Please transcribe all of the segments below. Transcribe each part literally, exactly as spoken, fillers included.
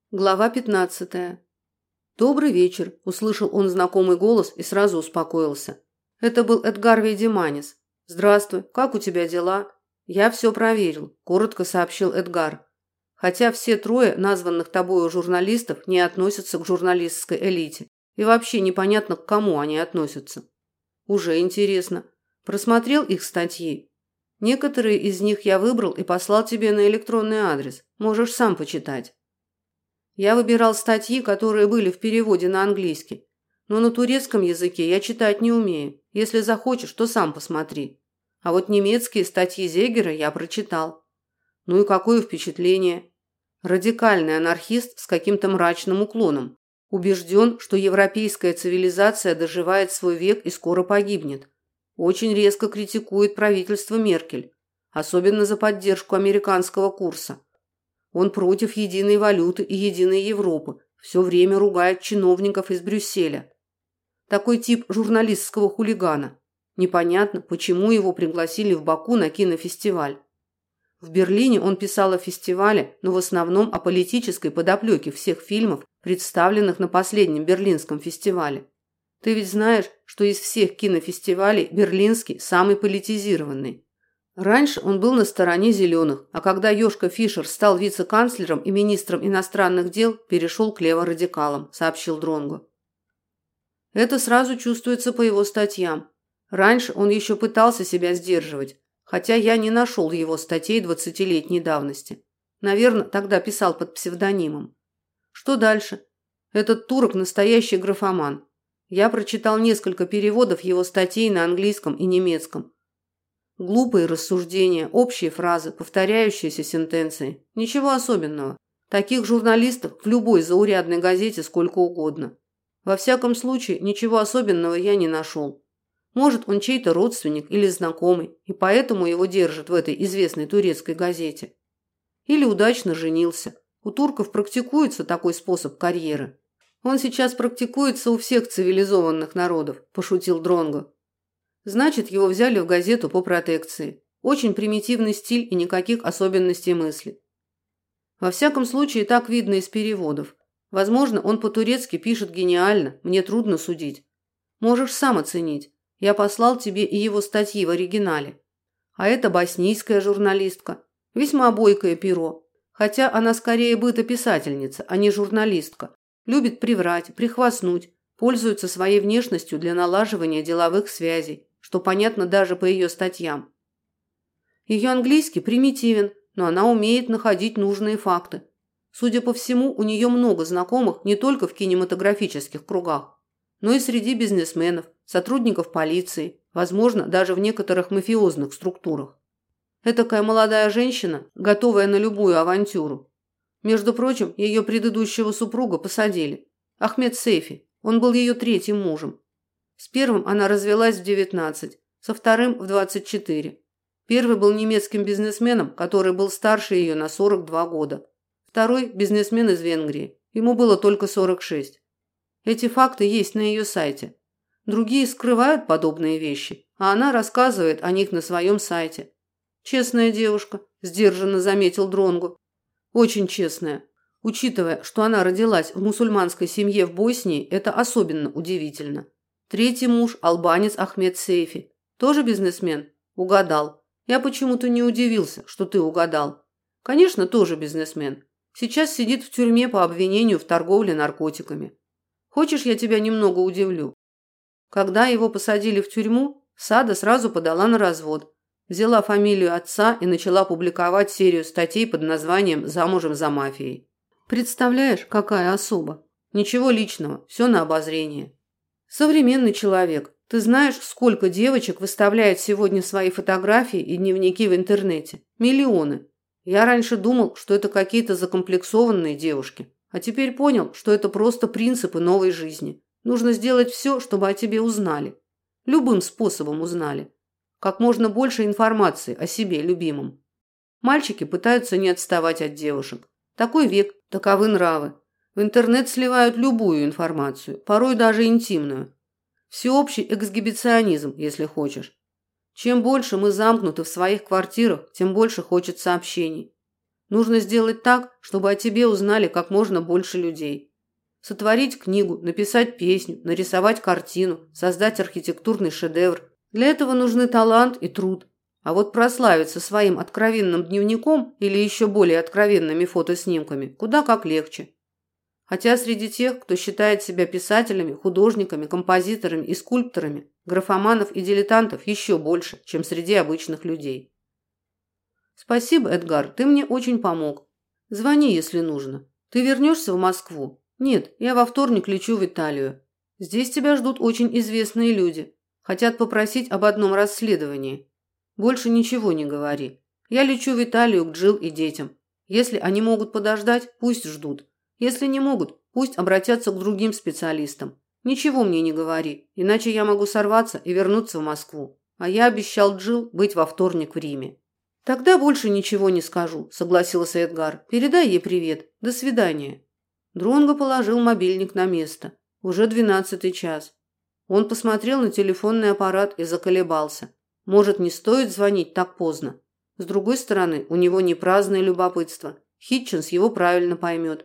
Глава пятнадцатая. «Добрый вечер», – услышал он знакомый голос и сразу успокоился. Это был Эдгар Вейдеманис. «Здравствуй, как у тебя дела?» «Я все проверил», – коротко сообщил Эдгар. «Хотя все трое названных тобою журналистов не относятся к журналистской элите. И вообще непонятно, к кому они относятся». «Уже интересно. Просмотрел их статьи? Некоторые из них я выбрал и послал тебе на электронный адрес. Можешь сам почитать». Я выбирал статьи, которые были в переводе на английский. Но на турецком языке я читать не умею. Если захочешь, то сам посмотри. А вот немецкие статьи Зегера я прочитал. Ну и какое впечатление? Радикальный анархист с каким-то мрачным уклоном. Убежден, что европейская цивилизация доживает свой век и скоро погибнет. Очень резко критикует правительство Меркель. Особенно за поддержку американского курса. Он против единой валюты и единой Европы, все время ругает чиновников из Брюсселя. Такой тип журналистского хулигана. Непонятно, почему его пригласили в Баку на кинофестиваль. В Берлине он писал о фестивале, но в основном о политической подоплеке всех фильмов, представленных на последнем Берлинском фестивале. Ты ведь знаешь, что из всех кинофестивалей берлинский самый политизированный. Раньше он был на стороне зеленых, а когда Йошка Фишер стал вице-канцлером и министром иностранных дел, перешел к леворадикалам, сообщил Дронго. Это сразу чувствуется по его статьям. Раньше он еще пытался себя сдерживать, хотя я не нашел его статей двадцатилетней давности. Наверное, тогда писал под псевдонимом. Что дальше? Этот турок настоящий графоман. Я прочитал несколько переводов его статей на английском и немецком. Глупые рассуждения, общие фразы, повторяющиеся сентенции. Ничего особенного. Таких журналистов в любой заурядной газете сколько угодно. Во всяком случае, ничего особенного я не нашел. Может, он чей-то родственник или знакомый, и поэтому его держат в этой известной турецкой газете. Или удачно женился. У турков практикуется такой способ карьеры. Он сейчас практикуется у всех цивилизованных народов, пошутил Дронго. Значит, его взяли в газету по протекции. Очень примитивный стиль и никаких особенностей мысли. Во всяком случае, так видно из переводов. Возможно, он по-турецки пишет гениально, мне трудно судить. Можешь сам оценить. Я послал тебе и его статьи в оригинале. А это боснийская журналистка. Весьма бойкое перо. Хотя она скорее бытописательница, а не журналистка. Любит приврать, прихвастнуть, пользуется своей внешностью для налаживания деловых связей, что понятно даже по ее статьям. Ее английский примитивен, но она умеет находить нужные факты. Судя по всему, у нее много знакомых не только в кинематографических кругах, но и среди бизнесменов, сотрудников полиции, возможно, даже в некоторых мафиозных структурах. Этакая молодая женщина, готовая на любую авантюру. Между прочим, ее предыдущего супруга посадили. Ахмед Сейфи, он был ее третьим мужем. С первым она развелась в девятнадцать, со вторым в двадцать четыре. Первый был немецким бизнесменом, который был старше ее на сорок два года. Второй – бизнесмен из Венгрии. Ему было только сорок шесть. Эти факты есть на ее сайте. Другие скрывают подобные вещи, а она рассказывает о них на своем сайте. Честная девушка, сдержанно заметил Дронго. Очень честная. Учитывая, что она родилась в мусульманской семье в Боснии, это особенно удивительно. Третий муж – албанец Ахмед Сейфи. Тоже бизнесмен? Угадал. Я почему-то не удивился, что ты угадал. Конечно, тоже бизнесмен. Сейчас сидит в тюрьме по обвинению в торговле наркотиками. Хочешь, я тебя немного удивлю? Когда его посадили в тюрьму, Сада сразу подала на развод. Взяла фамилию отца и начала публиковать серию статей под названием «Замужем за мафией». Представляешь, какая особа? Ничего личного, все на обозрение. Современный человек. Ты знаешь, сколько девочек выставляет сегодня свои фотографии и дневники в интернете? Миллионы. Я раньше думал, что это какие-то закомплексованные девушки. А теперь понял, что это просто принципы новой жизни. Нужно сделать все, чтобы о тебе узнали. Любым способом узнали. Как можно больше информации о себе любимом. Мальчики пытаются не отставать от девушек. Такой век, таковы нравы. В интернет сливают любую информацию, порой даже интимную. Всеобщий эксгибиционизм, если хочешь. Чем больше мы замкнуты в своих квартирах, тем больше хочется общений. Нужно сделать так, чтобы о тебе узнали как можно больше людей. Сотворить книгу, написать песню, нарисовать картину, создать архитектурный шедевр. Для этого нужны талант и труд. А вот прославиться своим откровенным дневником или еще более откровенными фотоснимками куда как легче. Хотя среди тех, кто считает себя писателями, художниками, композиторами и скульпторами, графоманов и дилетантов еще больше, чем среди обычных людей. Спасибо, Эдгар, ты мне очень помог. Звони, если нужно. Ты вернешься в Москву? Нет, я во вторник лечу в Италию. Здесь тебя ждут очень известные люди. Хотят попросить об одном расследовании. Больше ничего не говори. Я лечу в Италию к Джилл и детям. Если они могут подождать, пусть ждут. Если не могут, пусть обратятся к другим специалистам. Ничего мне не говори, иначе я могу сорваться и вернуться в Москву. А я обещал Джилл быть во вторник в Риме. Тогда больше ничего не скажу, согласился Эдгар. Передай ей привет. До свидания. Дронго положил мобильник на место. Уже двенадцатый час. Он посмотрел на телефонный аппарат и заколебался. Может, не стоит звонить так поздно? С другой стороны, у него не праздное любопытство. Хитчинс его правильно поймет.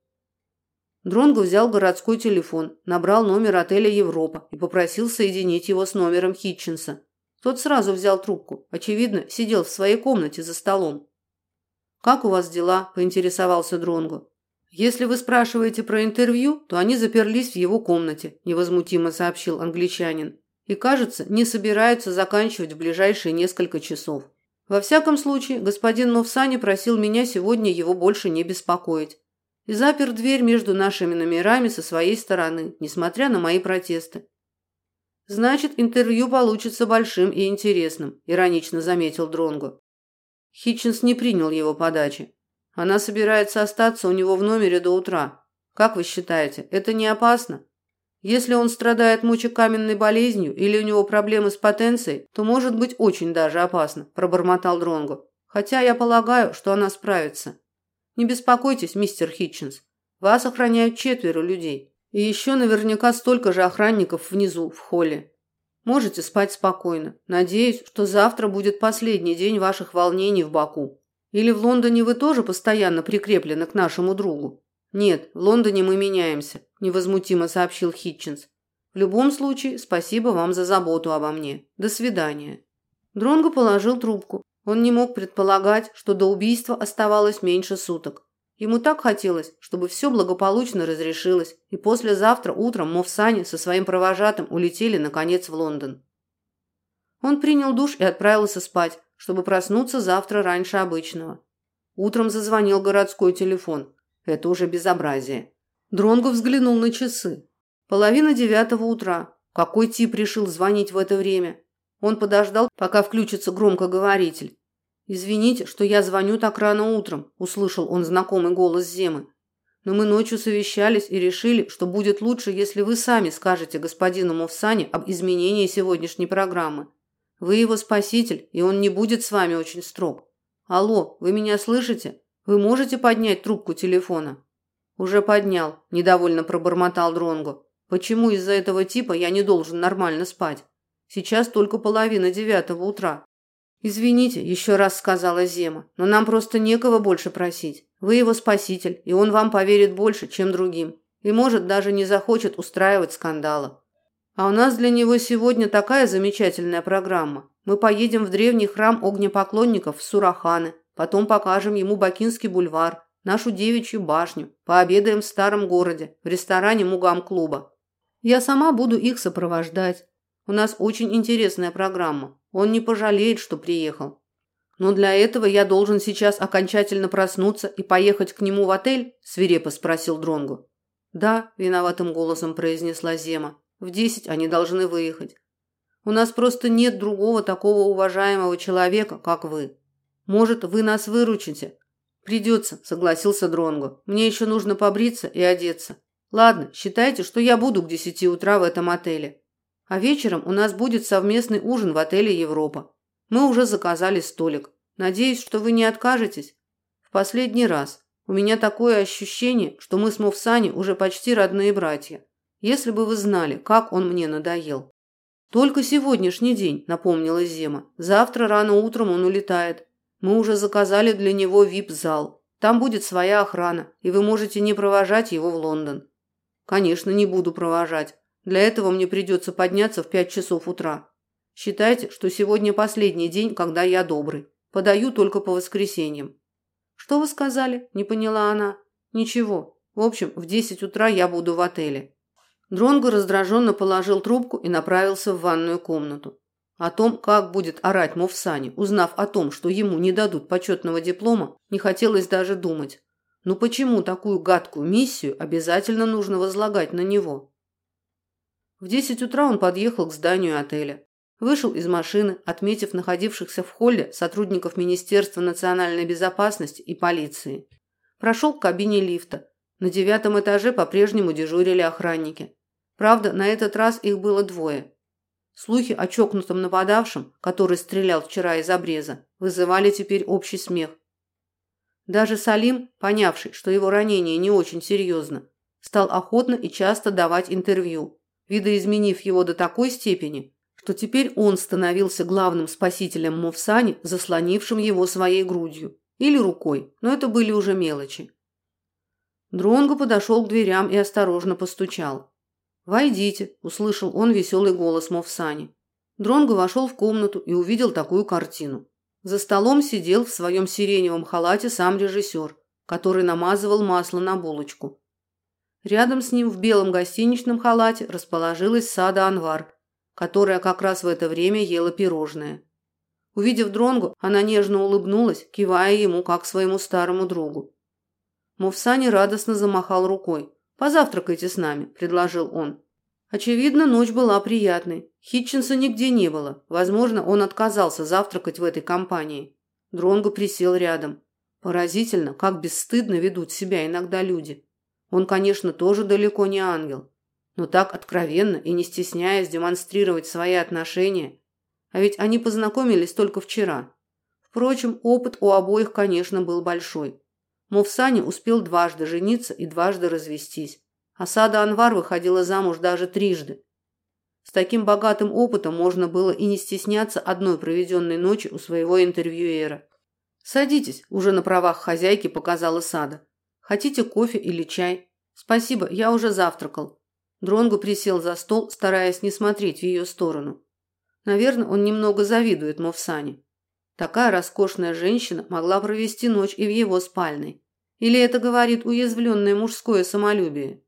Дронго взял городской телефон, набрал номер отеля «Европа» и попросил соединить его с номером Хитчинса. Тот сразу взял трубку. Очевидно, сидел в своей комнате за столом. «Как у вас дела?» – поинтересовался Дронго. «Если вы спрашиваете про интервью, то они заперлись в его комнате», – невозмутимо сообщил англичанин. «И, кажется, не собираются заканчивать в ближайшие несколько часов. Во всяком случае, господин Мовсани просил меня сегодня его больше не беспокоить. И запер дверь между нашими номерами со своей стороны, несмотря на мои протесты. Значит, интервью получится большим и интересным, иронично заметил Дронго. Хитчинс не принял его подачи. Она собирается остаться у него в номере до утра. Как вы считаете, это не опасно? Если он страдает мочекаменной болезнью или у него проблемы с потенцией, то может быть очень даже опасно, пробормотал Дронго. Хотя я полагаю, что она справится. Не беспокойтесь, мистер Хитчинс. Вас охраняют четверо людей. И еще наверняка столько же охранников внизу, в холле. Можете спать спокойно. Надеюсь, что завтра будет последний день ваших волнений в Баку. Или в Лондоне вы тоже постоянно прикреплены к нашему другу? Нет, в Лондоне мы меняемся, невозмутимо сообщил Хитчинс. В любом случае, спасибо вам за заботу обо мне. До свидания. Дронго положил трубку. Он не мог предполагать, что до убийства оставалось меньше суток. Ему так хотелось, чтобы все благополучно разрешилось, и послезавтра утром Мовсани со своим провожатым улетели, наконец, в Лондон. Он принял душ и отправился спать, чтобы проснуться завтра раньше обычного. Утром зазвонил городской телефон. Это уже безобразие. Дронго взглянул на часы. Половина девятого утра. Какой тип решил звонить в это время? Он подождал, пока включится громкоговоритель. «Извините, что я звоню так рано утром», – услышал он знакомый голос Земы. «Но мы ночью совещались и решили, что будет лучше, если вы сами скажете господину Мовсани об изменении сегодняшней программы. Вы его спаситель, и он не будет с вами очень строг. Алло, вы меня слышите? Вы можете поднять трубку телефона?» «Уже поднял», – недовольно пробормотал Дронго. «Почему из-за этого типа я не должен нормально спать? Сейчас только половина девятого утра». «Извините», – еще раз сказала Зема, – «но нам просто некого больше просить. Вы его спаситель, и он вам поверит больше, чем другим. И, может, даже не захочет устраивать скандала. А у нас для него сегодня такая замечательная программа. Мы поедем в древний храм огнепоклонников в Сураханы, потом покажем ему Бакинский бульвар, нашу девичью башню, пообедаем в старом городе, в ресторане Мугам-клуба. Я сама буду их сопровождать. У нас очень интересная программа. Он не пожалеет, что приехал. Но для этого я должен сейчас окончательно проснуться и поехать к нему в отель?» – свирепо спросил Дронго. «Да», – виноватым голосом произнесла Зема. «В десять они должны выехать. У нас просто нет другого такого уважаемого человека, как вы. Может, вы нас выручите?» «Придется», – согласился Дронго. «Мне еще нужно побриться и одеться. Ладно, считайте, что я буду к десяти утра в этом отеле. А вечером у нас будет совместный ужин в отеле «Европа». Мы уже заказали столик. Надеюсь, что вы не откажетесь. В последний раз. У меня такое ощущение, что мы с Мовсани уже почти родные братья. Если бы вы знали, как он мне надоел». «Только сегодняшний день», – напомнила Зема. «Завтра рано утром он улетает. Мы уже заказали для него ви ай пи-зал. Там будет своя охрана, и вы можете не провожать его в Лондон». «Конечно, не буду провожать. Для этого мне придется подняться в пять часов утра. Считайте, что сегодня последний день, когда я добрый. Подаю только по воскресеньям». «Что вы сказали?» – не поняла она. «Ничего. В общем, в десять утра я буду в отеле». Дронго раздраженно положил трубку и направился в ванную комнату. О том, как будет орать Мовсане, узнав о том, что ему не дадут почетного диплома, не хотелось даже думать. Но почему такую гадкую миссию обязательно нужно возлагать на него? В десять утра он подъехал к зданию отеля. Вышел из машины, отметив находившихся в холле сотрудников Министерства национальной безопасности и полиции. Прошел к кабине лифта. На девятом этаже по-прежнему дежурили охранники. Правда, на этот раз их было двое. Слухи о чокнутом нападавшем, который стрелял вчера из обреза, вызывали теперь общий смех. Даже Салим, понявший, что его ранение не очень серьезно, стал охотно и часто давать интервью, видоизменив его до такой степени, что теперь он становился главным спасителем Мовсани, заслонившим его своей грудью или рукой, но это были уже мелочи. Дронго подошел к дверям и осторожно постучал. «Войдите», – услышал он веселый голос Мовсани. Дронго вошел в комнату и увидел такую картину. За столом сидел в своем сиреневом халате сам режиссер, который намазывал масло на булочку. Рядом с ним в белом гостиничном халате расположилась Сада Анвар, которая как раз в это время ела пирожное. Увидев Дронго, она нежно улыбнулась, кивая ему как своему старому другу. Мовсани радостно замахал рукой. «Позавтракайте с нами», – предложил он. Очевидно, ночь была приятной. Хитчинса нигде не было. Возможно, он отказался завтракать в этой компании. Дронго присел рядом. Поразительно, как бесстыдно ведут себя иногда люди. Он, конечно, тоже далеко не ангел. Но так откровенно и не стесняясь демонстрировать свои отношения. А ведь они познакомились только вчера. Впрочем, опыт у обоих, конечно, был большой. Мовсани успел дважды жениться и дважды развестись. А Сада Анвар выходила замуж даже трижды. С таким богатым опытом можно было и не стесняться одной проведенной ночи у своего интервьюера. «Садитесь», – уже на правах хозяйки показала Сада. «Хотите кофе или чай?» «Спасибо, я уже завтракал». Дронго присел за стол, стараясь не смотреть в ее сторону. Наверное, он немного завидует Мовсане. Такая роскошная женщина могла провести ночь и в его спальной. Или это говорит уязвленное мужское самолюбие?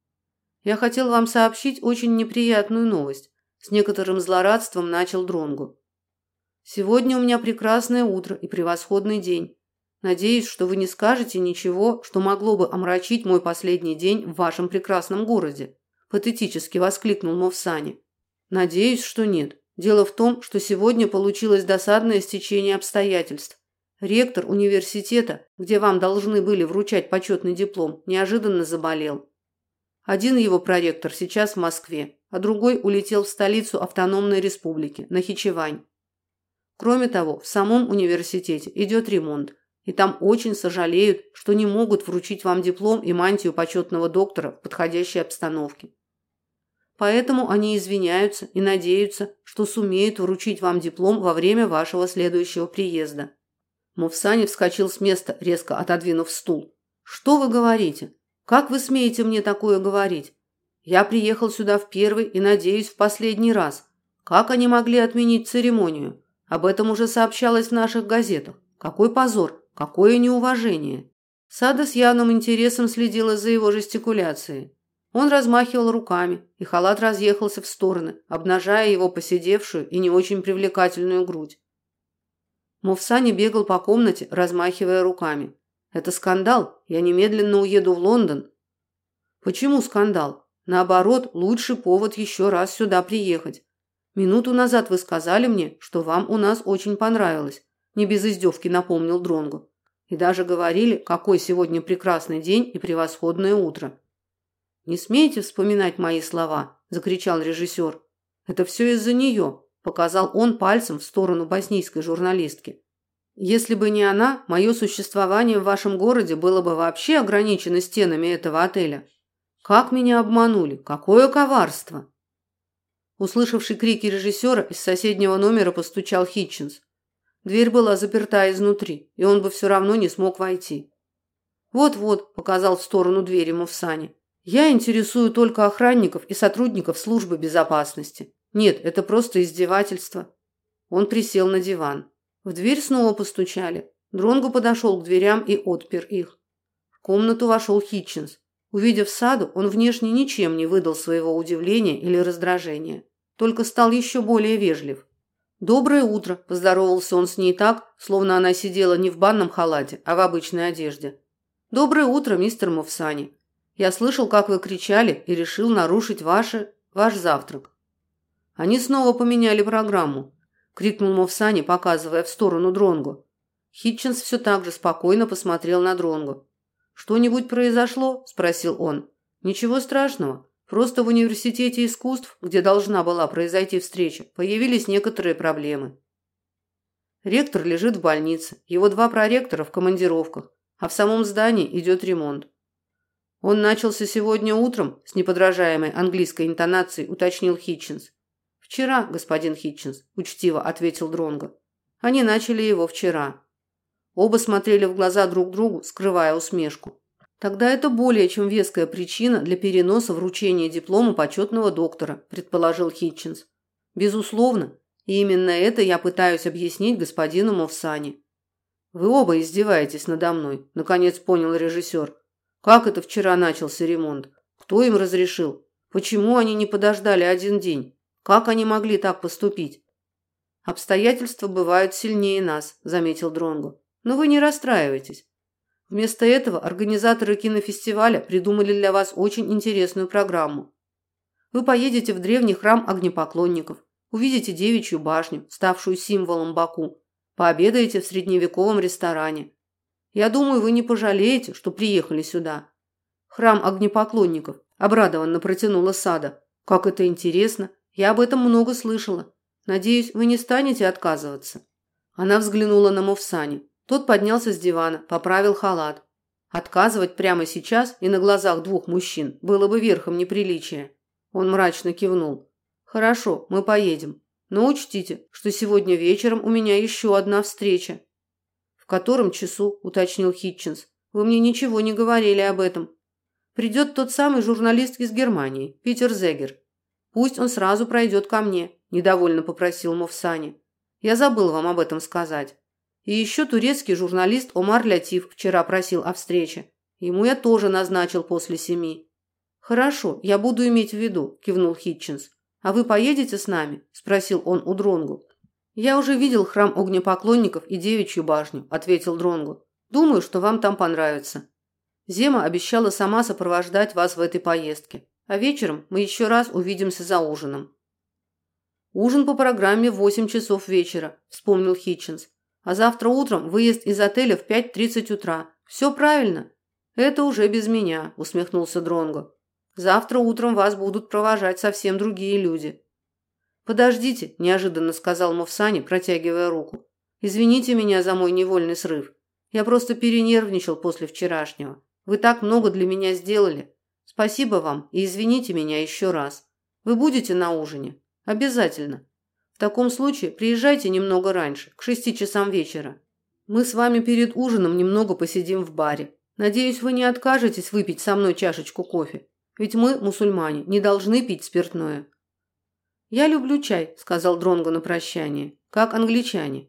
«Я хотел вам сообщить очень неприятную новость», – с некоторым злорадством начал Дронго. «Сегодня у меня прекрасное утро и превосходный день. Надеюсь, что вы не скажете ничего, что могло бы омрачить мой последний день в вашем прекрасном городе», – патетически воскликнул Мовсани. «Надеюсь, что нет. Дело в том, что сегодня получилось досадное стечение обстоятельств. Ректор университета, где вам должны были вручать почетный диплом, неожиданно заболел. Один его проректор сейчас в Москве, а другой улетел в столицу автономной республики, Нахичевань. Кроме того, в самом университете идет ремонт, и там очень сожалеют, что не могут вручить вам диплом и мантию почетного доктора в подходящей обстановке. Поэтому они извиняются и надеются, что сумеют вручить вам диплом во время вашего следующего приезда». Мовсани вскочил с места, резко отодвинув стул. «Что вы говорите? Как вы смеете мне такое говорить? Я приехал сюда в первый и, надеюсь, в последний раз. Как они могли отменить церемонию? Об этом уже сообщалось в наших газетах. Какой позор, какое неуважение!» Сада с явным интересом следила за его жестикуляцией. Он размахивал руками, и халат разъехался в стороны, обнажая его поседевшую и не очень привлекательную грудь. Мовсани бегал по комнате, размахивая руками. «Это скандал. Я немедленно уеду в Лондон». «Почему скандал? Наоборот, лучший повод еще раз сюда приехать. Минуту назад вы сказали мне, что вам у нас очень понравилось», – не без издевки напомнил Дронго. «И даже говорили, какой сегодня прекрасный день и превосходное утро». «Не смейте вспоминать мои слова», – закричал режиссер. «Это все из-за нее», – показал он пальцем в сторону боснийской журналистки. «Если бы не она, мое существование в вашем городе было бы вообще ограничено стенами этого отеля. Как меня обманули! Какое коварство!» Услышавший крики режиссера, из соседнего номера постучал Хитчинс. Дверь была заперта изнутри, и он бы все равно не смог войти. «Вот-вот», – показал в сторону двери Мовсане. «Я интересую только охранников и сотрудников службы безопасности. Нет, это просто издевательство». Он присел на диван. В дверь снова постучали. Дронго подошел к дверям и отпер их. В комнату вошел Хитчинс. Увидев Саду, он внешне ничем не выдал своего удивления или раздражения, только стал еще более вежлив. «Доброе утро», – поздоровался он с ней так, словно она сидела не в банном халате, а в обычной одежде. «Доброе утро, мистер Мовсани. Я слышал, как вы кричали, и решил нарушить ваши... ваш завтрак». «Они снова поменяли программу», – крикнул Мовсани, показывая в сторону Дронго. Хитчинс все так же спокойно посмотрел на Дронго. «Что-нибудь произошло?» – спросил он. «Ничего страшного. Просто в университете искусств, где должна была произойти встреча, появились некоторые проблемы. Ректор лежит в больнице, его два проректора в командировках, а в самом здании идет ремонт. Он начался сегодня утром, с неподражаемой английской интонацией уточнил Хитчинс. «Вчера, господин Хитчинс», – учтиво ответил Дронго. «Они начали его вчера». Оба смотрели в глаза друг другу, скрывая усмешку. «Тогда это более чем веская причина для переноса вручения диплома почетного доктора», – предположил Хитчинс. «Безусловно, и именно это я пытаюсь объяснить господину Мовсани». «Вы оба издеваетесь надо мной», – наконец понял режиссер. «Как это вчера начался ремонт? Кто им разрешил? Почему они не подождали один день? Как они могли так поступить?» «Обстоятельства бывают сильнее нас», – заметил Дронго. «Но вы не расстраивайтесь. Вместо этого организаторы кинофестиваля придумали для вас очень интересную программу. Вы поедете в древний храм огнепоклонников, увидите девичью башню, ставшую символом Баку, пообедаете в средневековом ресторане. Я думаю, вы не пожалеете, что приехали сюда». «Храм огнепоклонников», – обрадованно протянула Сада. «Как это интересно! Я об этом много слышала. Надеюсь, вы не станете отказываться». Она взглянула на Мовсани. Тот поднялся с дивана, поправил халат. Отказывать прямо сейчас и на глазах двух мужчин было бы верхом неприличия. Он мрачно кивнул. «Хорошо, мы поедем. Но учтите, что сегодня вечером у меня еще одна встреча». «В котором часу?» – уточнил Хитчинс. «Вы мне ничего не говорили об этом». «Придет тот самый журналист из Германии, Питер Зегер. Пусть он сразу пройдет ко мне», – недовольно попросил Мовсани. «Я забыл вам об этом сказать. И еще турецкий журналист Омар Лятиф вчера просил о встрече. Ему я тоже назначил после семи». «Хорошо, я буду иметь в виду», – кивнул Хитчинс. «А вы поедете с нами?» – спросил он у Дронгу. «Я уже видел храм огнепоклонников и девичью башню», – ответил Дронгу. «Думаю, что вам там понравится. Зема обещала сама сопровождать вас в этой поездке, а вечером мы еще раз увидимся за ужином». «Ужин по программе в восемь часов вечера», – вспомнил Хитчинс. «А завтра утром выезд из отеля в пять тридцать утра. Все правильно?» «Это уже без меня», – усмехнулся Дронго. «Завтра утром вас будут провожать совсем другие люди». «Подождите», – неожиданно сказал Мовсани, протягивая руку. «Извините меня за мой невольный срыв. Я просто перенервничал после вчерашнего. Вы так много для меня сделали. Спасибо вам и извините меня еще раз. Вы будете на ужине? Обязательно. В таком случае приезжайте немного раньше, к шести часам вечера. Мы с вами перед ужином немного посидим в баре. Надеюсь, вы не откажетесь выпить со мной чашечку кофе. Ведь мы, мусульмане, не должны пить спиртное». «Я люблю чай», – сказал Дронго на прощание, – «как англичане».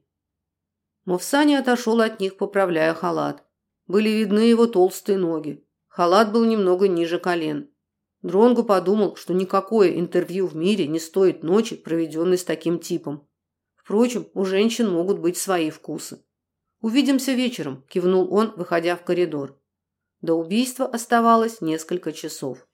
Мовсани отошел от них, поправляя халат. Были видны его толстые ноги. Халат был немного ниже колен. Дронго подумал, что никакое интервью в мире не стоит ночи, проведенной с таким типом. Впрочем, у женщин могут быть свои вкусы. «Увидимся вечером», – кивнул он, выходя в коридор. До убийства оставалось несколько часов.